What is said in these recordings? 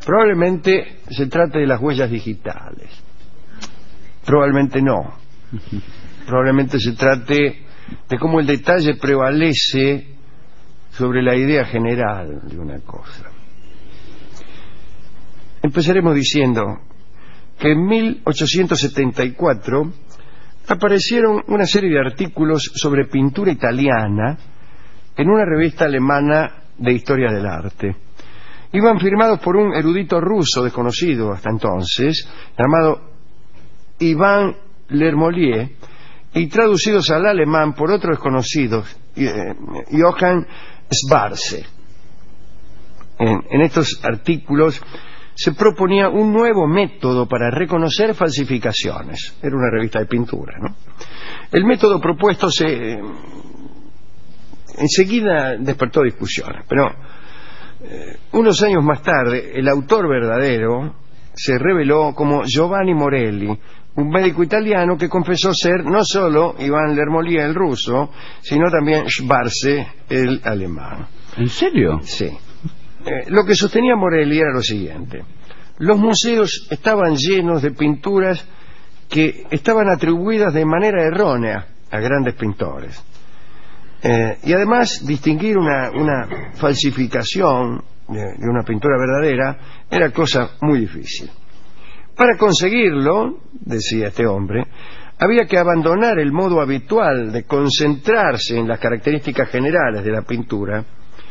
Probablemente se trate de las huellas digitales. Probablemente no. Probablemente se trate de cómo el detalle prevalece sobre la idea general de una cosa. Empezaremos diciendo que en 1874 aparecieron una serie de artículos sobre pintura italiana en una revista alemana de historia del arte. Iban firmados por un erudito ruso desconocido hasta entonces, llamado Ivan Lermolier, y traducidos al alemán por otro desconocido, Johann Schwarze. En estos artículos se proponía un nuevo método para reconocer falsificaciones. Era una revista de pintura, ¿no? El método propuesto enseguida despertó discusiones, pero unos años más tarde el autor verdadero se reveló como Giovanni Morelli, un médico italiano que confesó ser no solo Ivan Lermolier el ruso, sino también Schwarze el alemán. ¿En serio? Sí. Lo que sostenía Morelli era lo siguiente: los museos estaban llenos de pinturas que estaban atribuidas de manera errónea a grandes pintores. Y además distinguir una falsificación de una pintura verdadera era cosa muy difícil. Para conseguirlo, decía este hombre, había que abandonar el modo habitual de concentrarse en las características generales de la pintura,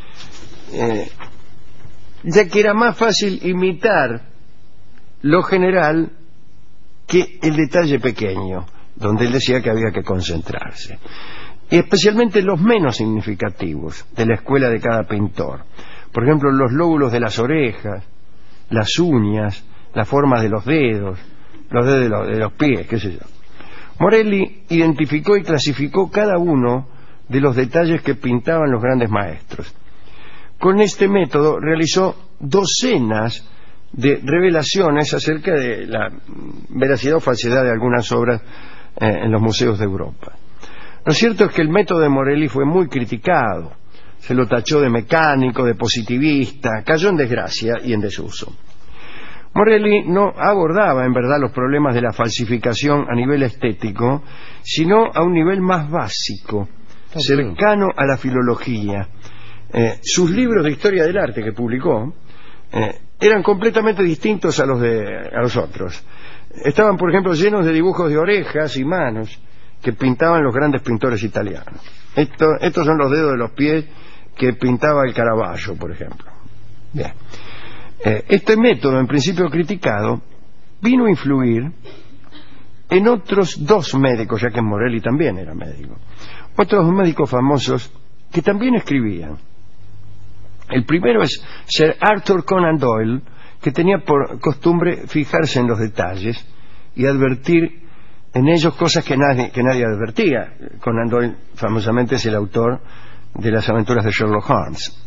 ya que era más fácil imitar lo general que el detalle pequeño, donde él decía que había que concentrarse, y especialmente los menos significativos de la escuela de cada pintor. Por ejemplo, los lóbulos de las orejas, las uñas, las formas de los dedos de los pies, qué sé yo. Morelli identificó y clasificó cada uno de los detalles que pintaban los grandes maestros. Con este método realizó docenas de revelaciones acerca de la veracidad o falsedad de algunas obras en los museos de Europa. Lo cierto es que el método de Morelli fue muy criticado. Se lo tachó de mecánico, de positivista, cayó en desgracia y en desuso. Morelli no abordaba en verdad los problemas de la falsificación a nivel estético, sino a un nivel más básico, cercano a la filología. Sus libros de historia del arte que publicó eran completamente distintos a los otros. Estaban, por ejemplo, llenos de dibujos de orejas y manos que pintaban los grandes pintores italianos. Estos son los dedos de los pies que pintaba el Caravaggio, por ejemplo. Bien. Este método, en principio criticado, vino a influir en otros dos médicos, ya que Morelli también era médico, otros médicos famosos que también escribían. El primero es Sir Arthur Conan Doyle, que tenía por costumbre fijarse en los detalles y advertir en ellos cosas que nadie advertía. Conan Doyle famosamente es el autor de las aventuras de Sherlock Holmes.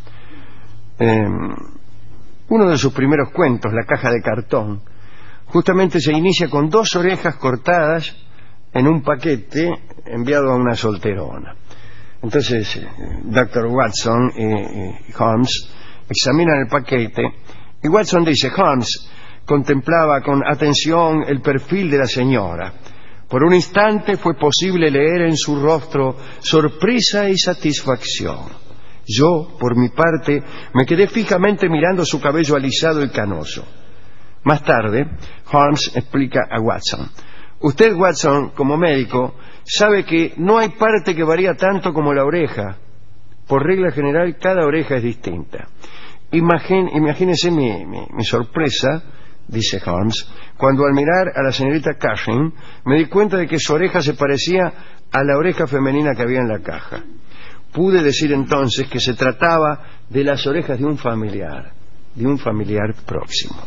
Uno de sus primeros cuentos, La caja de cartón, justamente se inicia con dos orejas cortadas en un paquete enviado a una solterona. Entonces Dr. Watson y Holmes examinan el paquete y Watson dice: Holmes contemplaba con atención el perfil de la señora. Por un instante fue posible leer en su rostro sorpresa y satisfacción. Yo, por mi parte, me quedé fijamente mirando su cabello alisado y canoso. Más tarde, Holmes explica a Watson: usted, Watson, como médico, sabe que no hay parte que varía tanto como la oreja. Por regla general, cada oreja es distinta. Imagínese mi sorpresa, dice Holmes, cuando al mirar a la señorita Cushing me di cuenta de que su oreja se parecía a la oreja femenina que había en la caja. Pude decir entonces que se trataba de las orejas de un familiar próximo.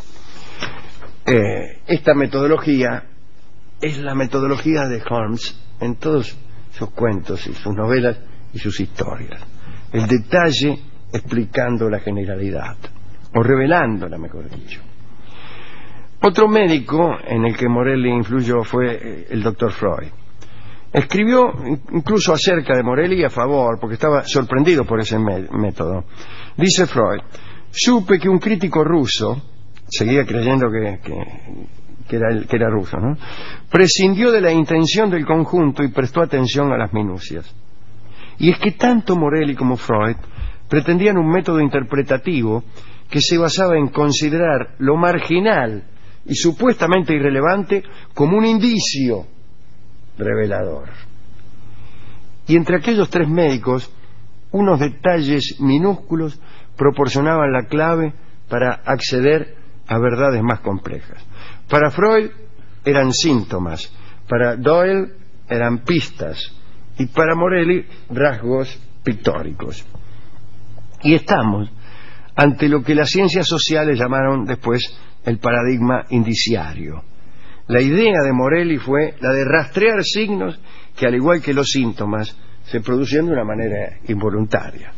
Esta metodología es la metodología de Holmes en todos sus cuentos y sus novelas y sus historias. El detalle explicando la generalidad, o revelándola, mejor dicho. Otro médico en el que Morelli influyó fue el Dr. Freud. Escribió incluso acerca de Morelli a favor, porque estaba sorprendido por ese método. Dice Freud: supe que un crítico ruso seguía creyendo que era ruso, ¿no? Prescindió de la intención del conjunto y prestó atención a las minucias. Y es que tanto Morelli como Freud pretendían un método interpretativo que se basaba en considerar lo marginal y supuestamente irrelevante como un indicio revelador. Y entre aquellos tres médicos, unos detalles minúsculos proporcionaban la clave para acceder a verdades más complejas. Para Freud eran síntomas, para Doyle eran pistas y para Morelli rasgos pictóricos. Y estamos ante lo que las ciencias sociales llamaron después el paradigma indiciario. La idea de Morelli fue la de rastrear signos que, al igual que los síntomas, se producían de una manera involuntaria.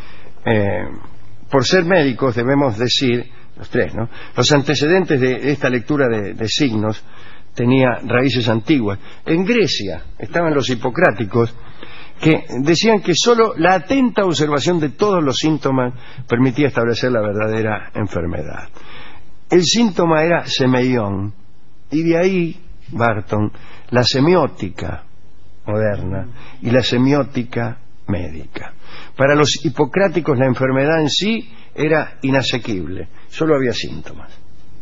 Por ser médicos debemos decir, los tres, ¿no?, los antecedentes de esta lectura de signos tenía raíces antiguas. En Grecia estaban los hipocráticos, que decían que sólo la atenta observación de todos los síntomas permitía establecer la verdadera enfermedad. El síntoma era semeión, y de ahí, Barton, la semiótica moderna y la semiótica médica. Para los hipocráticos la enfermedad en sí era inasequible, solo había síntomas.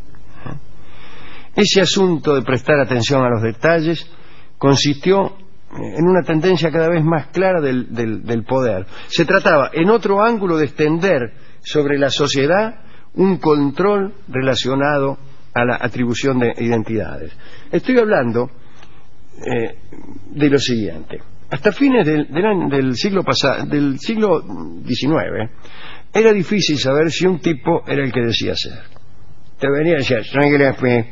Ese asunto de prestar atención a los detalles consistió en una tendencia cada vez más clara del poder. Se trataba, en otro ángulo, de extender sobre la sociedad un control relacionado a la atribución de identidades. Estoy hablando de lo siguiente. Hasta fines del siglo pasado, del siglo XIX, era difícil saber si un tipo era el que decía ser. Te venía a decir, soy Gillespie,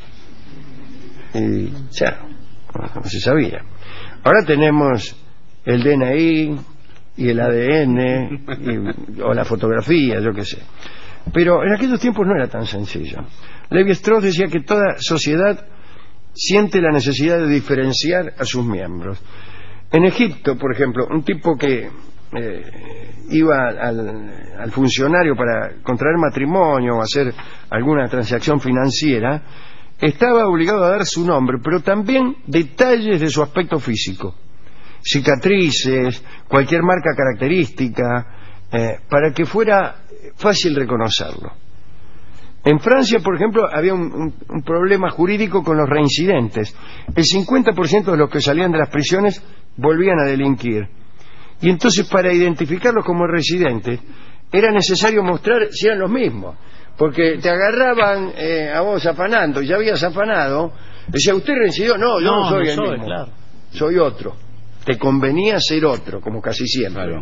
y ya, no se sabía. Ahora tenemos el DNI y el ADN o la fotografía, yo qué sé. Pero en aquellos tiempos no era tan sencillo. Levi-Strauss decía que toda sociedad siente la necesidad de diferenciar a sus miembros. En Egipto, por ejemplo, un tipo que iba al funcionario para contraer matrimonio o hacer alguna transacción financiera, estaba obligado a dar su nombre, pero también detalles de su aspecto físico, cicatrices, cualquier marca característica, para que fuera fácil reconocerlo. En Francia, por ejemplo, había un problema jurídico con los reincidentes. El 50% de los que salían de las prisiones volvían a delinquir. Y entonces, para identificarlos como residentes, era necesario mostrar si eran los mismos. Porque te agarraban a vos afanando, y ya habías afanado, decía, ¿usted reincidió? No, yo no soy el mismo. Claro. Soy otro. Te convenía ser otro, como casi siempre. Claro.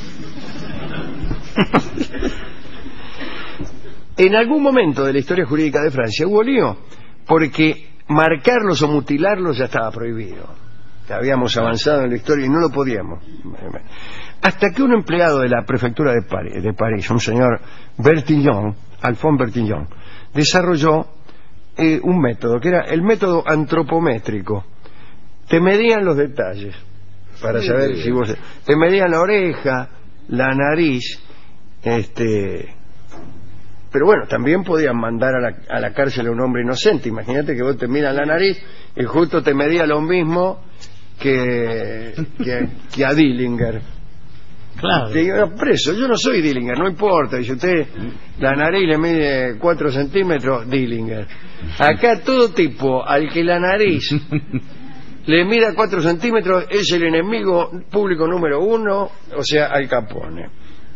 En algún momento de la historia jurídica de Francia hubo lío, porque marcarlos o mutilarlos ya estaba prohibido. Ya habíamos avanzado en la historia y no lo podíamos. Hasta que un empleado de la prefectura de París, un señor Bertillon, Alphonse Bertillon, desarrolló un método, que era el método antropométrico. Te medían los detalles para saber si vos... Te medían la oreja, la nariz, pero bueno, también podían mandar a la cárcel a un hombre inocente. Imagínate que vos te miras la nariz y justo te medía lo mismo que a Dillinger. Claro. Te digo, preso, yo no soy Dillinger, no importa. Y si usted la nariz le mide 4 centímetros, Dillinger. Acá todo tipo al que la nariz le mida 4 centímetros es el enemigo público número 1, o sea, Al Capone.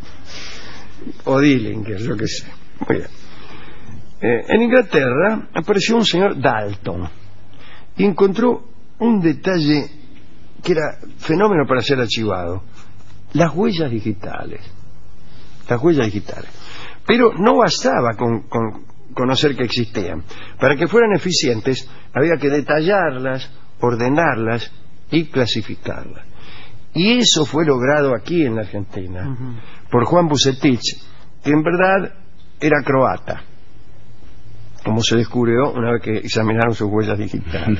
O Dillinger, yo qué sé. Muy bien. En Inglaterra apareció un señor Dalton y encontró un detalle que era fenómeno para ser archivado: las huellas digitales. Las huellas digitales. Pero no bastaba con conocer que existían. Para que fueran eficientes había que detallarlas, ordenarlas y clasificarlas. Y eso fue logrado aquí en la Argentina por Juan Bucetich, que en verdad era croata, como se descubrió una vez que examinaron sus huellas digitales.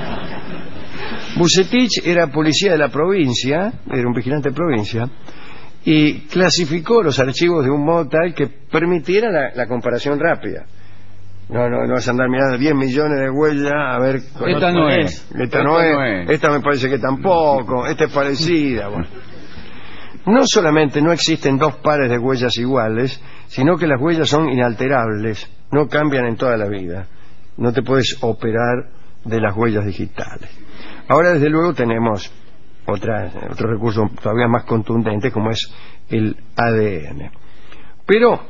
Bucetich era policía de la provincia, era un vigilante de provincia, y clasificó los archivos de un modo tal que permitiera la comparación rápida. No vas a andar mirando 10 millones de huellas a ver... Esta no es. Esta no es. Esta me parece que tampoco. Esta es parecida. Bueno. No solamente no existen dos pares de huellas iguales, sino que las huellas son inalterables, no cambian en toda la vida. No te puedes operar de las huellas digitales. Ahora, desde luego, tenemos otro recurso todavía más contundente, como es el ADN. Pero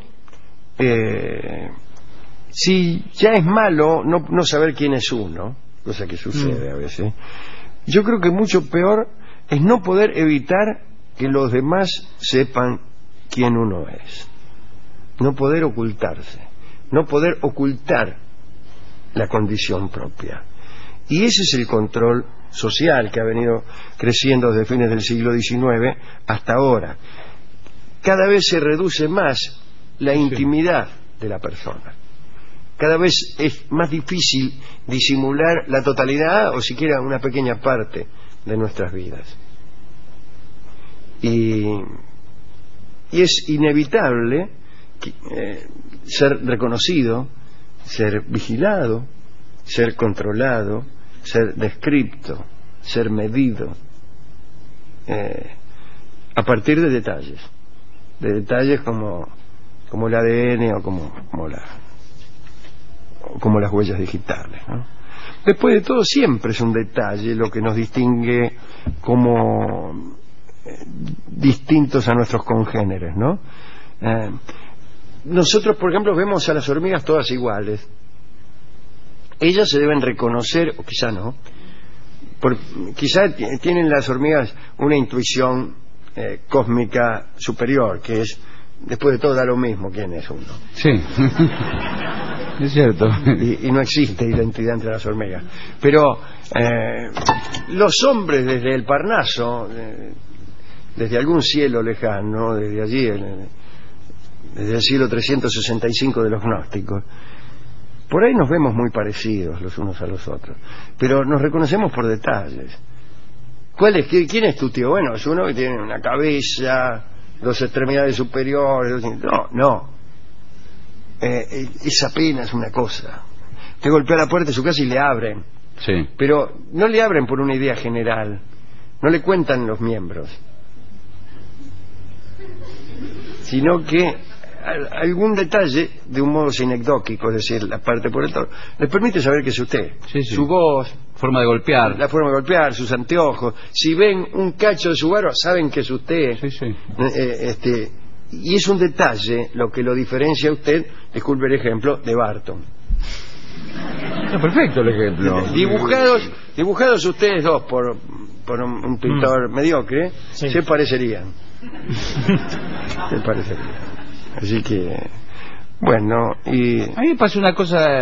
si ya es malo no saber quién es uno, cosa que sucede a veces, yo creo que mucho peor es no poder evitar que los demás sepan quién uno es, no poder ocultarse, no poder ocultar la condición propia. Y ese es el control social que ha venido creciendo desde fines del siglo XIX hasta ahora. Cada vez se reduce más la intimidad de la persona. Cada vez es más difícil disimular la totalidad o siquiera una pequeña parte de nuestras vidas. Y es inevitable ser reconocido, ser vigilado, ser controlado, ser descripto, ser medido, a partir de detalles como el ADN o como las huellas digitales, ¿no? Después de todo, siempre es un detalle lo que nos distingue como distintos a nuestros congéneres, ¿no? Nosotros, por ejemplo, vemos a las hormigas todas iguales. Ellas se deben reconocer, o quizá no, quizá tienen las hormigas una intuición cósmica superior, que es, después de todo, da lo mismo quién es uno. Sí. Es cierto. Y no existe identidad entre las hormigas. Pero los hombres desde el Parnaso, desde algún cielo lejano, desde allí, desde el siglo 365 de los gnósticos, por ahí nos vemos muy parecidos los unos a los otros, pero nos reconocemos por detalles. ¿Quién es tu tío? Bueno, es uno que tiene una cabeza, dos extremidades superiores. No. Es apenas una cosa. Te golpea la puerta de su casa y le abren. Sí. Pero no le abren por una idea general. No le cuentan los miembros. Sino que algún detalle, de un modo sinecdóquico, es decir, la parte por el todo, les permite saber que es usted. Sí, sí. Su voz, forma de golpear, la forma de golpear, sus anteojos. Si ven un cacho de su barba, saben que es usted. Sí, sí. Y es un detalle lo que lo diferencia a usted, disculpe el ejemplo, de Barton. No, perfecto el ejemplo. Dibujados ustedes dos por un pintor mediocre, sí, se parecerían. Así que, bueno, y... A mí me pasa una cosa...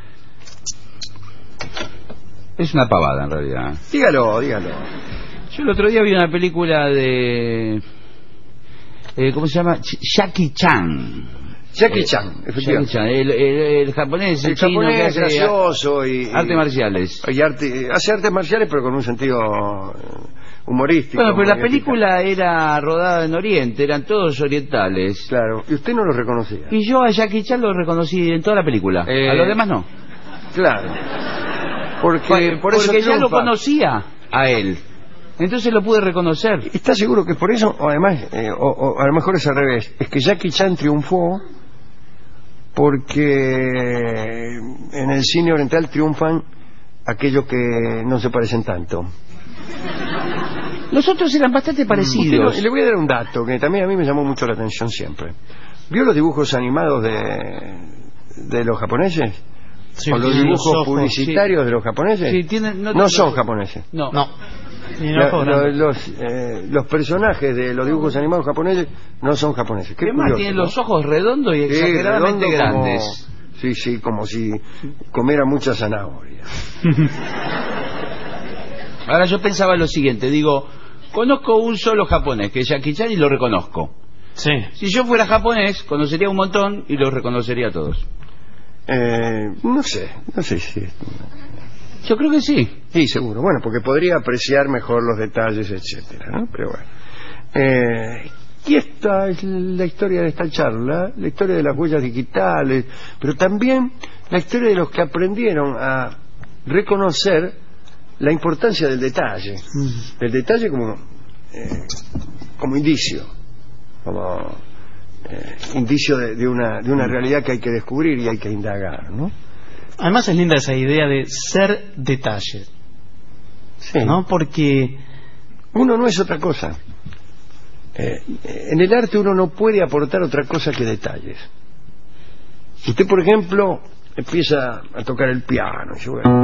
Es una pavada, en realidad. Dígalo. Yo el otro día vi una película de... ¿cómo se llama? Jackie Chan. Jackie Chan, efectivamente. Jackie Chan, el japonés, el chino japonés, que hace gracioso y artes marciales. Hace artes marciales, pero con un sentido humorístico. Bueno, pero la película era rodada en Oriente, eran todos orientales. Claro, y usted no lo reconocía. Y yo a Jackie Chan lo reconocí en toda la película. A los demás no. Claro. Porque ya lo conocía a él. Entonces lo pude reconocer. ¿Está seguro que por eso? O además, o a lo mejor es al revés. Es que Jackie Chan triunfó porque en el cine oriental triunfan aquellos que no se parecen tanto. Los otros eran bastante parecidos. Le voy a dar un dato que también a mí me llamó mucho la atención siempre. ¿Vio los dibujos animados de los japoneses? Sí, ¿O los dibujos publicitarios de los japoneses? Sí, no son japoneses. No. Los personajes de los dibujos animados japoneses no son japoneses. Qué más, tienen los ojos redondos y exageradamente grandes. Sí, como si comiera mucha zanahoria. Ahora yo pensaba lo siguiente, digo, conozco un solo japonés, que es Jackie Chan, y lo reconozco. Sí. Si yo fuera japonés, conocería un montón y los reconocería a todos. No sé si... Yo creo que sí. Sí, seguro. Bueno, porque podría apreciar mejor los detalles, etcétera, ¿no? Pero bueno. Y esta es la historia de esta charla, la historia de las huellas digitales, pero también la historia de los que aprendieron a reconocer la importancia del detalle como indicio, como indicio de una realidad que hay que descubrir y hay que indagar, ¿no? Además es linda esa idea de ser detalle, Sí. ¿no? Porque Uno no es otra cosa. En el arte uno no puede aportar otra cosa que detalles. Usted, por ejemplo, empieza a tocar el piano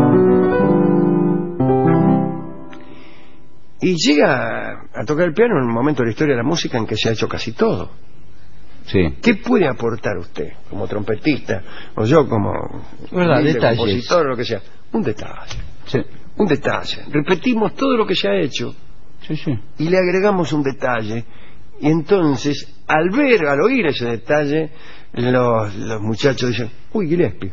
y llega a tocar el piano en un momento de la historia de la música en que se ha hecho casi todo. Sí. ¿Qué puede aportar usted como trompetista o yo como Detalles. compositor o lo que sea? Un detalle. Sí. Un detalle. Repetimos todo lo que se ha hecho Sí. y le agregamos un detalle, y entonces al oír ese detalle, los muchachos dicen: uy, Gillespie.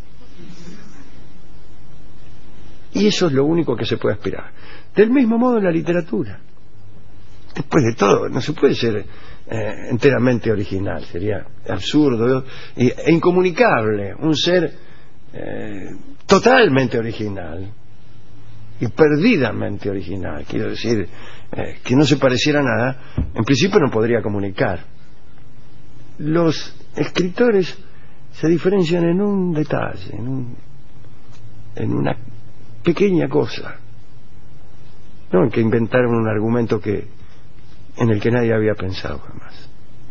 Y eso es lo único que se puede aspirar. Del mismo modo en la literatura. Después de todo, no se puede ser enteramente original, sería absurdo e incomunicable un ser totalmente original y perdidamente original, quiero decir, que no se pareciera a nada. En principio no podría comunicar. Los escritores se diferencian en un detalle, en una pequeña cosa, no en que inventaron un argumento en el que nadie había pensado jamás.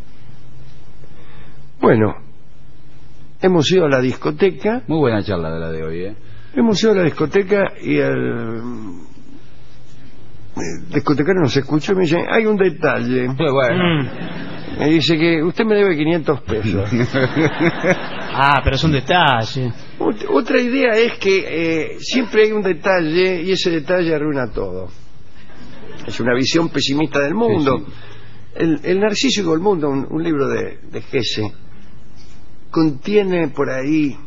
Bueno, hemos ido a la discoteca. Muy buena charla de la de hoy, ¿eh? Hemos ido a la discoteca y el discotecario nos escuchó y me dice: hay un detalle. Bueno. Me dice que usted me debe 500 pesos. pero es un detalle. Otra idea es que siempre hay un detalle y ese detalle arruina todo. Es una visión pesimista del mundo. Sí. El Narciso y el mundo, un libro de Hesse, contiene por ahí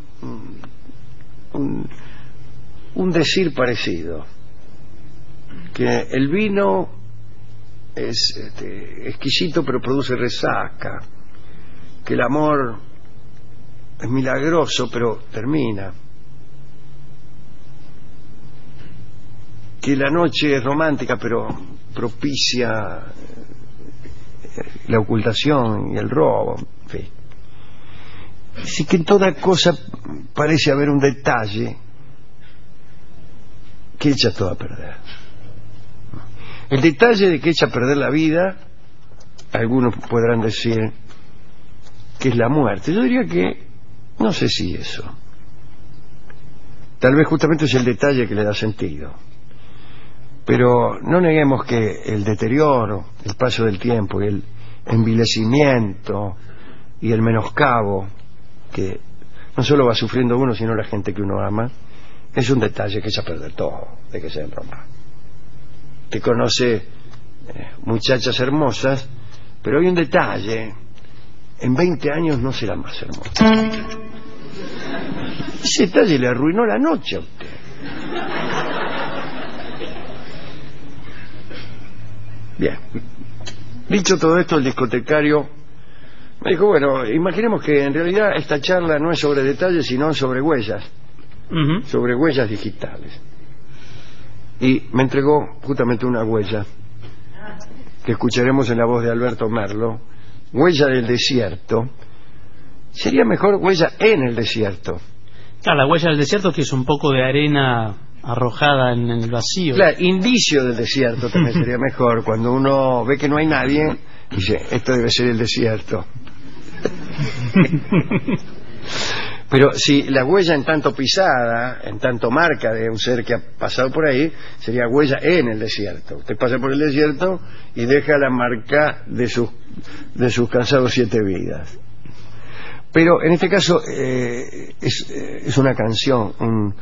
un decir parecido, que el vino es exquisito pero produce resaca, que el amor es milagroso pero termina, que la noche es romántica pero propicia la ocultación y el robo, en fin. Así que en toda cosa parece haber un detalle que echa todo a perder. El detalle de que echa a perder la vida, algunos podrán decir que es la muerte. Yo diría que no sé si eso. Tal vez justamente es el detalle que le da sentido. Pero no neguemos que el deterioro, el paso del tiempo y el envilecimiento y el menoscabo que no solo va sufriendo uno, sino la gente que uno ama, es un detalle que echa a perder todo, de que sea en Roma. Que conoce muchachas hermosas, pero hay un detalle: en 20 años no será más hermosa. Ese detalle le arruinó la noche a usted. Bien. Dicho todo esto, el discotecario me dijo: bueno, imaginemos que en realidad esta charla no es sobre detalles, sino sobre huellas, sobre huellas digitales. Y me entregó justamente una huella que escucharemos en la voz de Alberto Merlo, huella del desierto. Sería mejor huella en el desierto. La huella del desierto, que es un poco de arena arrojada en el vacío. Claro, indicio del desierto también sería mejor. Cuando uno ve que no hay nadie, dice: esto debe ser el desierto. Pero si la huella en tanto pisada, en tanto marca de un ser que ha pasado por ahí, sería huella en el desierto. Usted pasa por el desierto y deja la marca de sus cansados 7 vidas. Pero en este caso es una canción,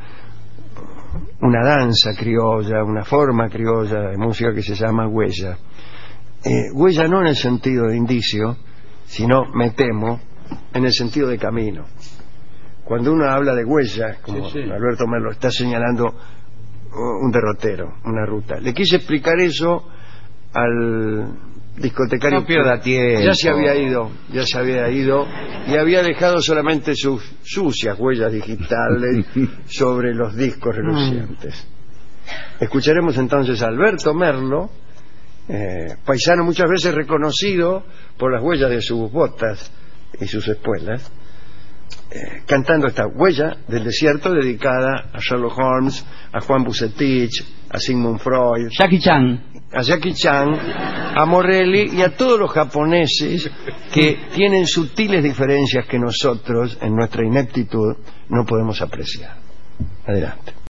una danza criolla, una forma criolla de música que se llama huella. Huella no en el sentido de indicio, sino, me temo, en el sentido de camino. Cuando uno habla de huella, como Alberto Merlo está señalando un derrotero, una ruta. Le quise explicar eso al discotecario No pierda tiempo. ya se había ido y había dejado solamente sus sucias huellas digitales sobre los discos relucientes. Escucharemos entonces a Alberto Merlo, paisano muchas veces reconocido por las huellas de sus botas y sus espuelas, cantando esta Huella del Desierto, dedicada a Sherlock Holmes, a Juan Bucetich, a Sigmund Freud, Jackie Chan. a Jackie Chan, a Morelli y a todos los japoneses que tienen sutiles diferencias que nosotros, en nuestra ineptitud, no podemos apreciar. Adelante.